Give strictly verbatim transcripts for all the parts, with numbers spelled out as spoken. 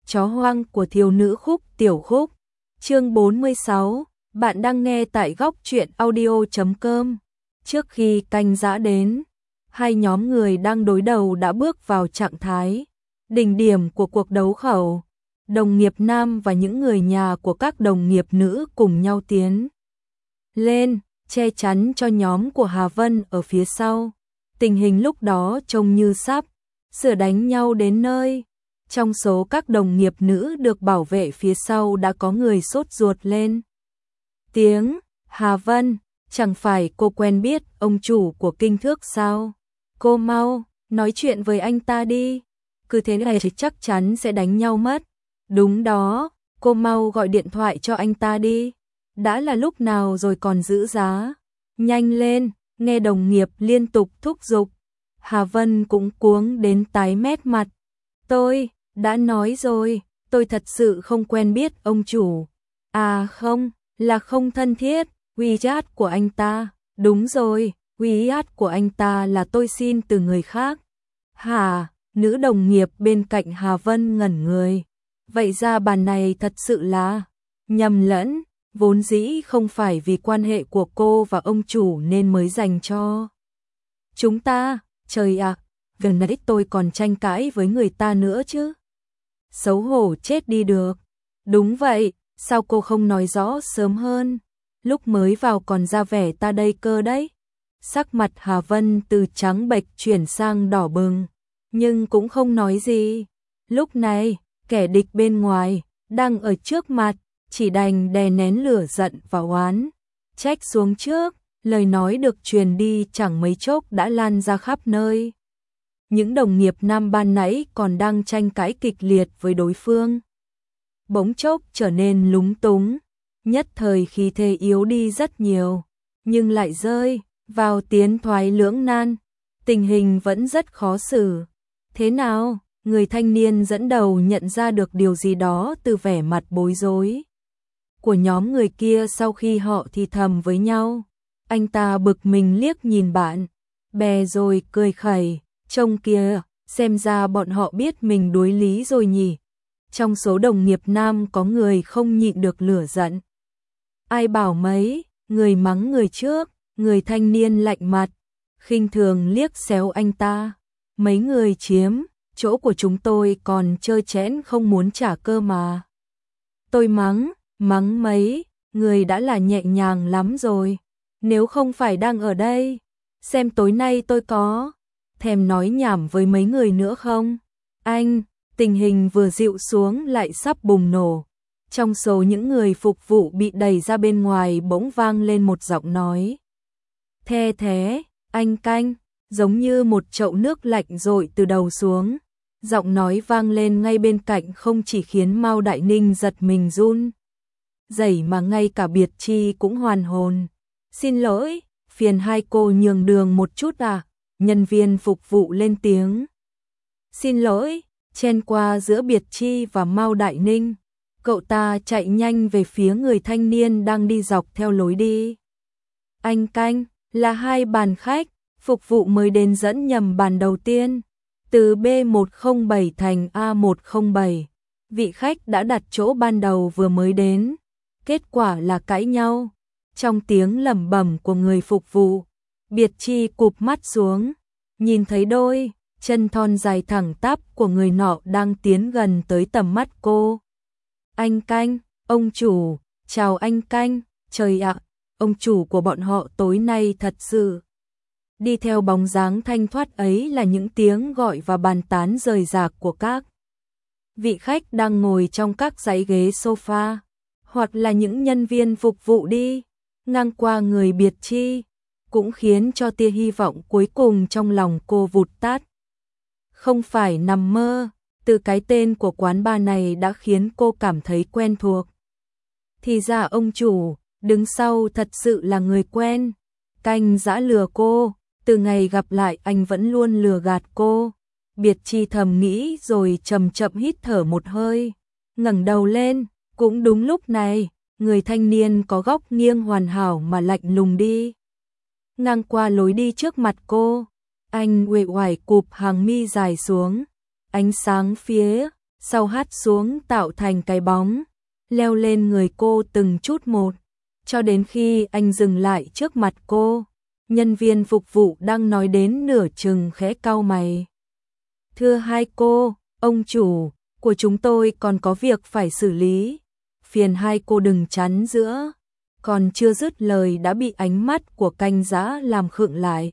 chó hoang của thiếu nữ Khúc Tiểu Khúc. Chương bốn mươi sáu, bạn đang nghe tại góc truyện audio chấm com. Trước khi canh giã đến, hai nhóm người đang đối đầu đã bước vào trạng thái đỉnh điểm của cuộc đấu khẩu. Đồng nghiệp nam và những người nhà của các đồng nghiệp nữ cùng nhau tiến lên, che chắn cho nhóm của Hà Vân ở phía sau. Tình hình lúc đó trông như sắp sửa đánh nhau đến nơi. Trong số các đồng nghiệp nữ được bảo vệ phía sau đã có người sốt ruột lên tiếng. Hà Vân, chẳng phải cô quen biết ông chủ của Kinh Thước sao? Cô mau nói chuyện với anh ta đi, cứ thế này thì chắc chắn sẽ đánh nhau mất. Đúng đó, cô mau gọi điện thoại cho anh ta đi. Đã là lúc nào rồi còn giữ giá? Nhanh lên, nghe đồng nghiệp liên tục thúc giục. Hà Vân cũng cuống đến tái mét mặt. Tôi đã nói rồi, tôi thật sự không quen biết ông chủ. À không, là không thân thiết. WeChat của anh ta. Đúng rồi, WeChat của anh ta là tôi xin từ người khác. Hả? Nữ đồng nghiệp bên cạnh Hà Vân ngẩn người. Vậy ra bà này thật sự là nhầm lẫn, vốn dĩ không phải vì quan hệ của cô và ông chủ nên mới dành cho chúng ta. Trời ạ, gần nãy tôi còn tranh cãi với người ta nữa chứ. Xấu hổ chết đi được. Đúng vậy, sao cô không nói rõ sớm hơn? Lúc mới vào còn ra vẻ ta đây cơ đấy. Sắc mặt Hà Vân từ trắng bệch chuyển sang đỏ bừng, nhưng cũng không nói gì. Lúc này, kẻ địch bên ngoài đang ở trước mặt, chỉ đành đè nén lửa giận và oán trách xuống trước. Lời nói được truyền đi chẳng mấy chốc đã lan ra khắp nơi. Những đồng nghiệp nam ban nãy còn đang tranh cãi kịch liệt với đối phương, bỗng chốc trở nên lúng túng, nhất thời khí thế yếu đi rất nhiều, nhưng lại rơi vào tiến thoái lưỡng nan. Tình hình vẫn rất khó xử. Thế nào? Người thanh niên dẫn đầu nhận ra được điều gì đó từ vẻ mặt bối rối của nhóm người kia sau khi họ thì thầm với nhau. Anh ta bực mình liếc nhìn bạn bè rồi cười khẩy. Trông kìa, xem ra bọn họ biết mình đối lý rồi nhỉ. Trong số đồng nghiệp nam có người không nhịn được lửa giận. Ai bảo mấy, người mắng người trước. Người thanh niên lạnh mặt, khinh thường liếc xéo anh ta. Mấy người chiếm chỗ của chúng tôi còn trơ trẽn không muốn trả cơ mà. Tôi mắng, mắng mấy, người đã là nhẹ nhàng lắm rồi. Nếu không phải đang ở đây, xem tối nay tôi có thèm nói nhảm với mấy người nữa không? Anh, tình hình vừa dịu xuống lại sắp bùng nổ. Trong số những người phục vụ bị đẩy ra bên ngoài bỗng vang lên một giọng nói the thế. Anh Canh, giống như một chậu nước lạnh dội từ đầu xuống. Giọng nói vang lên ngay bên cạnh không chỉ khiến Mao Đại Ninh giật mình run rẩy mà ngay cả Biệt Chi cũng hoàn hồn. Xin lỗi, phiền hai cô nhường đường một chút à? Nhân viên phục vụ lên tiếng. Xin lỗi, chen qua giữa Biệt Chi và Mao Đại Ninh. Cậu ta chạy nhanh về phía người thanh niên đang đi dọc theo lối đi. Anh Canh, là hai bàn khách, phục vụ mới đến dẫn nhầm bàn đầu tiên. Từ B một không bảy thành A một không bảy. Vị khách đã đặt chỗ ban đầu vừa mới đến. Kết quả là cãi nhau. Trong tiếng lẩm bẩm của người phục vụ, Biệt Chi cụp mắt xuống, nhìn thấy đôi chân thon dài thẳng tắp của người nọ đang tiến gần tới tầm mắt cô. Anh Canh, ông chủ, chào anh Canh. Trời ạ, ông chủ của bọn họ tối nay thật sự. Đi theo bóng dáng thanh thoát ấy là những tiếng gọi và bàn tán rời rạc của các vị khách đang ngồi trong các dãy ghế sofa, hoặc là những nhân viên phục vụ đi ngang qua người Biệt Chi, cũng khiến cho tia hy vọng cuối cùng trong lòng cô vụt tắt. Không phải nằm mơ, từ cái tên của quán bar này đã khiến cô cảm thấy quen thuộc. Thì ra ông chủ đứng sau thật sự là người quen. Canh giã lừa cô, từ ngày gặp lại anh vẫn luôn lừa gạt cô. Biệt Chi thầm nghĩ rồi chậm chậm hít thở một hơi, ngẩng đầu lên. Cũng đúng lúc này, người thanh niên có góc nghiêng hoàn hảo mà lạnh lùng đi ngang qua lối đi trước mặt cô. Anh uể oải cụp hàng mi dài xuống, ánh sáng phía sau hát xuống tạo thành cái bóng, leo lên người cô từng chút một, cho đến khi anh dừng lại trước mặt cô. Nhân viên phục vụ đang nói đến nửa chừng khẽ cau mày. Thưa hai cô, ông chủ của chúng tôi còn có việc phải xử lý, phiền hai cô đừng chắn giữa. Còn chưa dứt lời đã bị ánh mắt của canh giã làm khựng lại.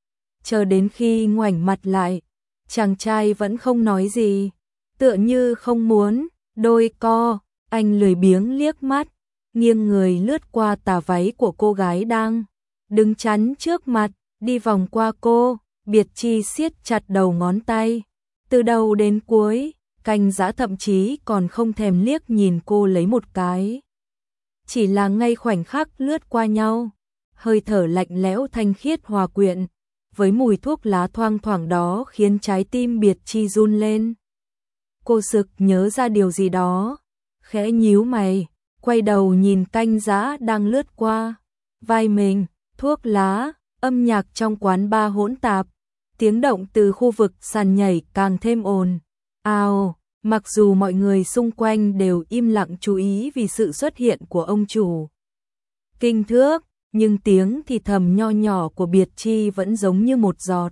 Chờ đến khi ngoảnh mặt lại, chàng trai vẫn không nói gì, tựa như không muốn đôi co. Anh lười biếng liếc mắt, nghiêng người lướt qua tà váy của cô gái đang đứng chắn trước mặt, đi vòng qua cô. Biệt Chi siết chặt đầu ngón tay, từ đầu đến cuối, canh giã thậm chí còn không thèm liếc nhìn cô lấy một cái. Chỉ là ngay khoảnh khắc lướt qua nhau, hơi thở lạnh lẽo thanh khiết hòa quyện với mùi thuốc lá thoang thoảng đó khiến trái tim Biệt Chi run lên. Cô sực nhớ ra điều gì đó, khẽ nhíu mày, quay đầu nhìn canh giã đang lướt qua vai mình. Thuốc lá, âm nhạc trong quán bar hỗn tạp, tiếng động từ khu vực sàn nhảy càng thêm ồn ào. Mặc dù mọi người xung quanh đều im lặng chú ý vì sự xuất hiện của ông chủ Kinh Thước, nhưng tiếng thì thầm nho nhỏ của Biệt Chi vẫn giống như một giọt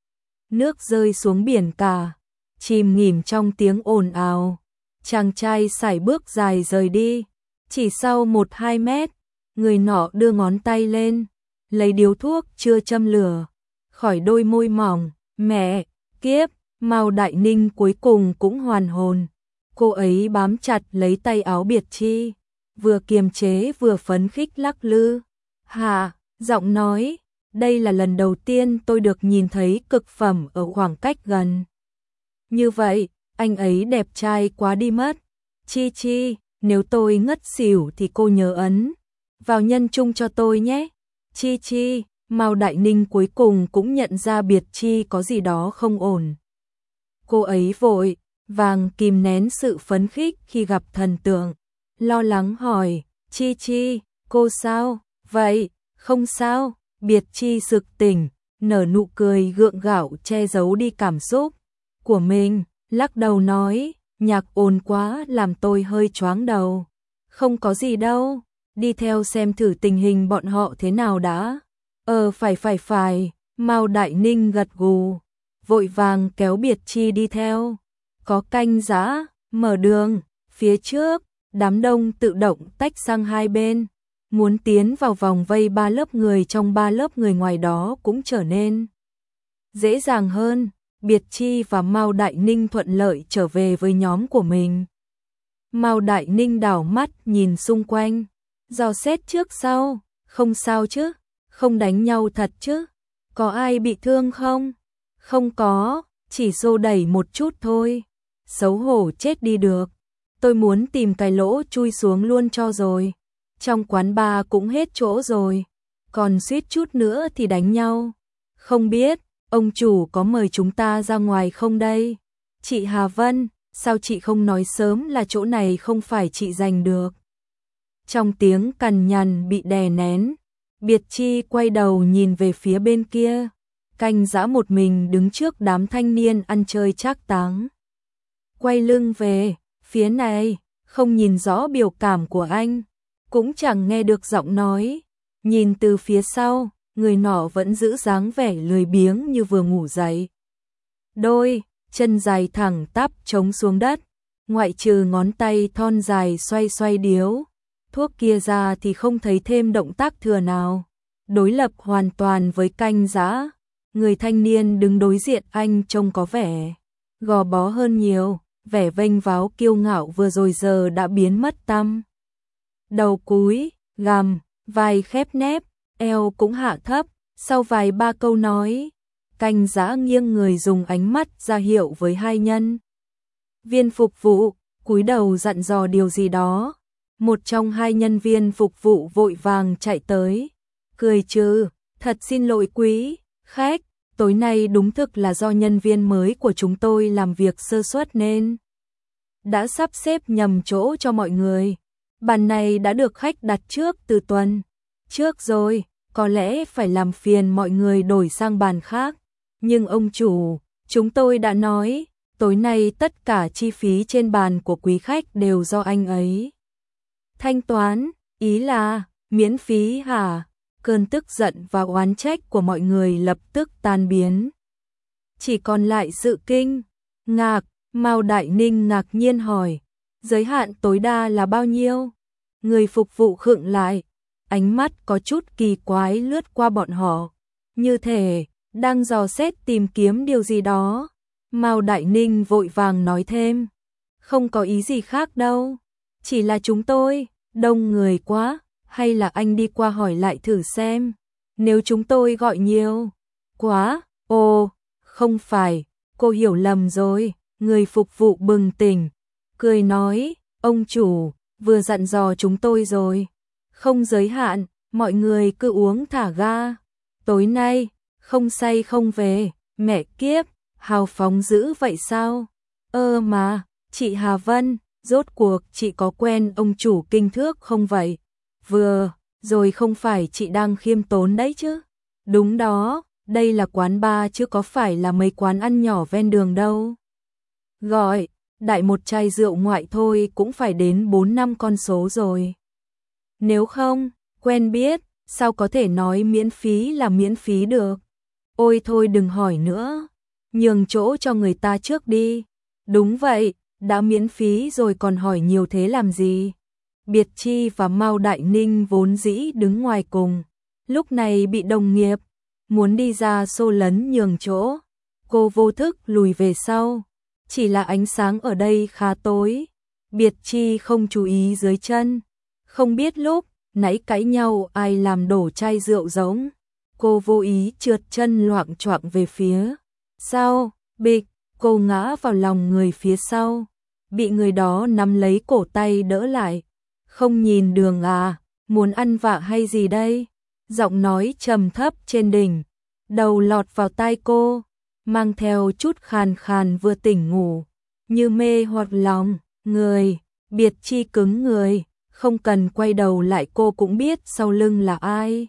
nước rơi xuống biển cả, chìm nghỉm trong tiếng ồn ào. Chàng trai sải bước dài rời đi, chỉ sau một hai mét, người nọ đưa ngón tay lên, lấy điếu thuốc chưa châm lửa khỏi đôi môi mỏng. Mẹ kiếp, Mao Đại Ninh cuối cùng cũng hoàn hồn. Cô ấy bám chặt lấy tay áo Biệt Chi, vừa kiềm chế vừa phấn khích lắc lư. Hà, giọng nói, đây là lần đầu tiên tôi được nhìn thấy cực phẩm ở khoảng cách gần. Như vậy, anh ấy đẹp trai quá đi mất. Chi Chi, nếu tôi ngất xỉu thì cô nhớ ấn vào nhân chung cho tôi nhé. Chi Chi, Mao Đại Ninh cuối cùng cũng nhận ra Biệt Chi có gì đó không ổn. Cô ấy vội vàng kìm nén sự phấn khích khi gặp thần tượng, lo lắng hỏi, Chi Chi, cô sao? Vậy, không sao. Biệt Chi sực tỉnh, nở nụ cười gượng gạo che giấu đi cảm xúc của mình, lắc đầu nói, nhạc ồn quá làm tôi hơi choáng đầu. Không có gì đâu, đi theo xem thử tình hình bọn họ thế nào đã. Ờ phải phải phải, Mao Đại Ninh gật gù, vội vàng kéo Biệt Chi đi theo. Có canh giã mở đường, phía trước, đám đông tự động tách sang hai bên, muốn tiến vào vòng vây ba lớp người trong ba lớp người ngoài đó cũng trở nên dễ dàng hơn. Biệt Chi và Mao Đại Ninh thuận lợi trở về với nhóm của mình. Mao Đại Ninh đảo mắt nhìn xung quanh, dò xét trước sau, không sao chứ, không đánh nhau thật chứ, có ai bị thương không? Không có, chỉ xô đẩy một chút thôi. Xấu hổ chết đi được, tôi muốn tìm cái lỗ chui xuống luôn cho rồi. Trong quán bar cũng hết chỗ rồi, còn suýt chút nữa thì đánh nhau. Không biết, ông chủ có mời chúng ta ra ngoài không đây? Chị Hà Vân, sao chị không nói sớm là chỗ này không phải chị giành được? Trong tiếng cằn nhằn bị đè nén, Biệt Chi quay đầu nhìn về phía bên kia, canh giã một mình đứng trước đám thanh niên ăn chơi trác táng. Quay lưng về phía này, không nhìn rõ biểu cảm của anh, cũng chẳng nghe được giọng nói. Nhìn từ phía sau, người nọ vẫn giữ dáng vẻ lười biếng như vừa ngủ dậy. Đôi chân dài thẳng tắp chống xuống đất, ngoại trừ ngón tay thon dài xoay xoay điếu thuốc kia ra thì không thấy thêm động tác thừa nào. Đối lập hoàn toàn với canh giã, người thanh niên đứng đối diện anh trông có vẻ gò bó hơn nhiều, vẻ vênh váo kiêu ngạo vừa rồi giờ đã biến mất tăm. Đầu cúi, gằm, vai khép nép, eo cũng hạ thấp, sau vài ba câu nói, canh giã nghiêng người dùng ánh mắt ra hiệu với hai nhân viên phục vụ, cúi đầu dặn dò điều gì đó. Một trong hai nhân viên phục vụ vội vàng chạy tới, cười trừ, thật xin lỗi quý khách, tối nay đúng thực là do nhân viên mới của chúng tôi làm việc sơ suất nên đã sắp xếp nhầm chỗ cho mọi người. Bàn này đã được khách đặt trước từ tuần trước rồi, có lẽ phải làm phiền mọi người đổi sang bàn khác. Nhưng ông chủ, chúng tôi đã nói, tối nay tất cả chi phí trên bàn của quý khách đều do anh ấy thanh toán, ý là miễn phí hả? Cơn tức giận và oán trách của mọi người lập tức tan biến. Chỉ còn lại sự kinh ngạc. Mao Đại Ninh ngạc nhiên hỏi, giới hạn tối đa là bao nhiêu? Người phục vụ khựng lại, ánh mắt có chút kỳ quái lướt qua bọn họ, như thể đang dò xét tìm kiếm điều gì đó. Mao Đại Ninh vội vàng nói thêm, không có ý gì khác đâu, chỉ là chúng tôi đông người quá, hay là anh đi qua hỏi lại thử xem, nếu chúng tôi gọi nhiều quá. Ồ, không phải, cô hiểu lầm rồi. Người phục vụ bừng tỉnh, cười nói, ông chủ vừa dặn dò chúng tôi rồi, không giới hạn, mọi người cứ uống thả ga. Tối nay, không say không về, mẹ kiếp, hào phóng dữ vậy sao? Ơ mà, chị Hà Vân, rốt cuộc chị có quen ông chủ kinh thước không vậy? Vừa, rồi không phải chị đang khiêm tốn đấy chứ? Đúng đó, đây là quán bar chứ có phải là mấy quán ăn nhỏ ven đường đâu. Gọi, đại một chai rượu ngoại thôi cũng phải đến bốn năm con số rồi. Nếu không, quen biết, sao có thể nói miễn phí là miễn phí được? Ôi thôi đừng hỏi nữa, nhường chỗ cho người ta trước đi. Đúng vậy, đã miễn phí rồi còn hỏi nhiều thế làm gì? Biệt Chi và Mao Đại Ninh vốn dĩ đứng ngoài cùng, lúc này bị đồng nghiệp muốn đi ra xô lấn nhường chỗ, cô vô thức lùi về sau. Chỉ là ánh sáng ở đây khá tối, Biệt Chi không chú ý dưới chân, không biết lúc nãy cãi nhau ai làm đổ chai rượu giống. Cô vô ý trượt chân loạng choạng về phía sau, bịch, cô ngã vào lòng người phía sau, bị người đó nắm lấy cổ tay đỡ lại. Không nhìn đường à, muốn ăn vạ hay gì đây? Giọng nói trầm thấp trên đỉnh đầu lọt vào tai cô, mang theo chút khàn khàn vừa tỉnh ngủ, như mê hoặc lòng người. Biệt Chi cứng người, không cần quay đầu lại cô cũng biết sau lưng là ai.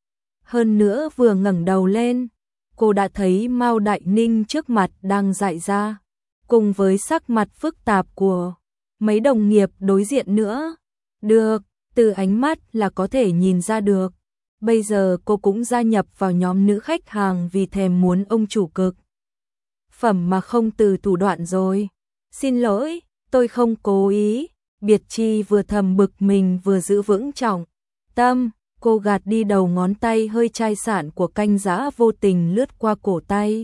Hơn nữa vừa ngẩng đầu lên, cô đã thấy Mao Đại Ninh trước mặt đang dại ra, cùng với sắc mặt phức tạp của mấy đồng nghiệp đối diện nữa. Được, từ ánh mắt là có thể nhìn ra được. Bây giờ cô cũng gia nhập vào nhóm nữ khách hàng vì thèm muốn ông chủ cực phẩm mà không từ thủ đoạn rồi. Xin lỗi, tôi không cố ý. Biệt Chi vừa thầm bực mình vừa giữ vững trọng tâm, cô gạt đi đầu ngón tay hơi chai sạn của canh giã vô tình lướt qua cổ tay.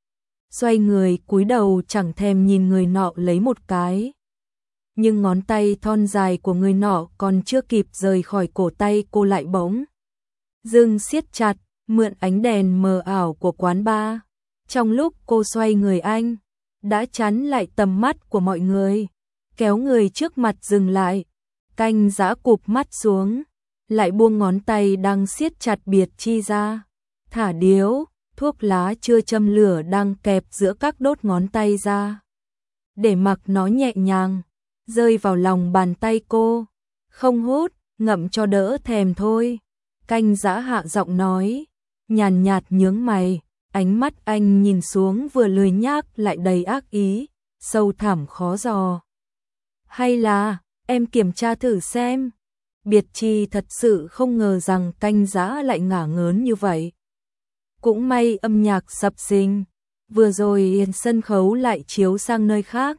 Xoay người cúi đầu chẳng thèm nhìn người nọ lấy một cái. Nhưng ngón tay thon dài của người nọ còn chưa kịp rời khỏi cổ tay cô lại bỗng dưng siết chặt, mượn ánh đèn mờ ảo của quán bar. Trong lúc cô xoay người anh đã chắn lại tầm mắt của mọi người, kéo người trước mặt dừng lại. Canh giã cụp mắt xuống, lại buông ngón tay đang siết chặt Biệt Chi ra, thả điếu thuốc lá chưa châm lửa đang kẹp giữa các đốt ngón tay ra, để mặc nó nhẹ nhàng rơi vào lòng bàn tay cô. Không hút, ngậm cho đỡ thèm thôi. Canh giã hạ giọng nói, nhàn nhạt nhướng mày, ánh mắt anh nhìn xuống vừa lười nhác lại đầy ác ý, sâu thẳm khó dò. Hay là, em kiểm tra thử xem. Biệt Chi thật sự không ngờ rằng canh giã lại ngả ngớn như vậy. Cũng may âm nhạc sập sình, vừa rồi sân khấu lại chiếu sang nơi khác.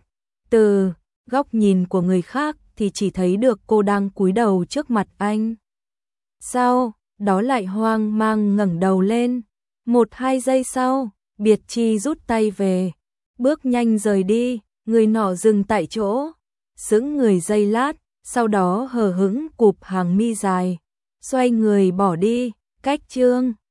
Từ góc nhìn của người khác thì chỉ thấy được cô đang cúi đầu trước mặt anh. Sau đó lại hoang mang ngẩng đầu lên. Một hai giây sau, Biệt Chi rút tay về, bước nhanh rời đi. Người nọ dừng tại chỗ, sững người giây lát, sau đó hờ hững cụp hàng mi dài, xoay người bỏ đi. Cách chương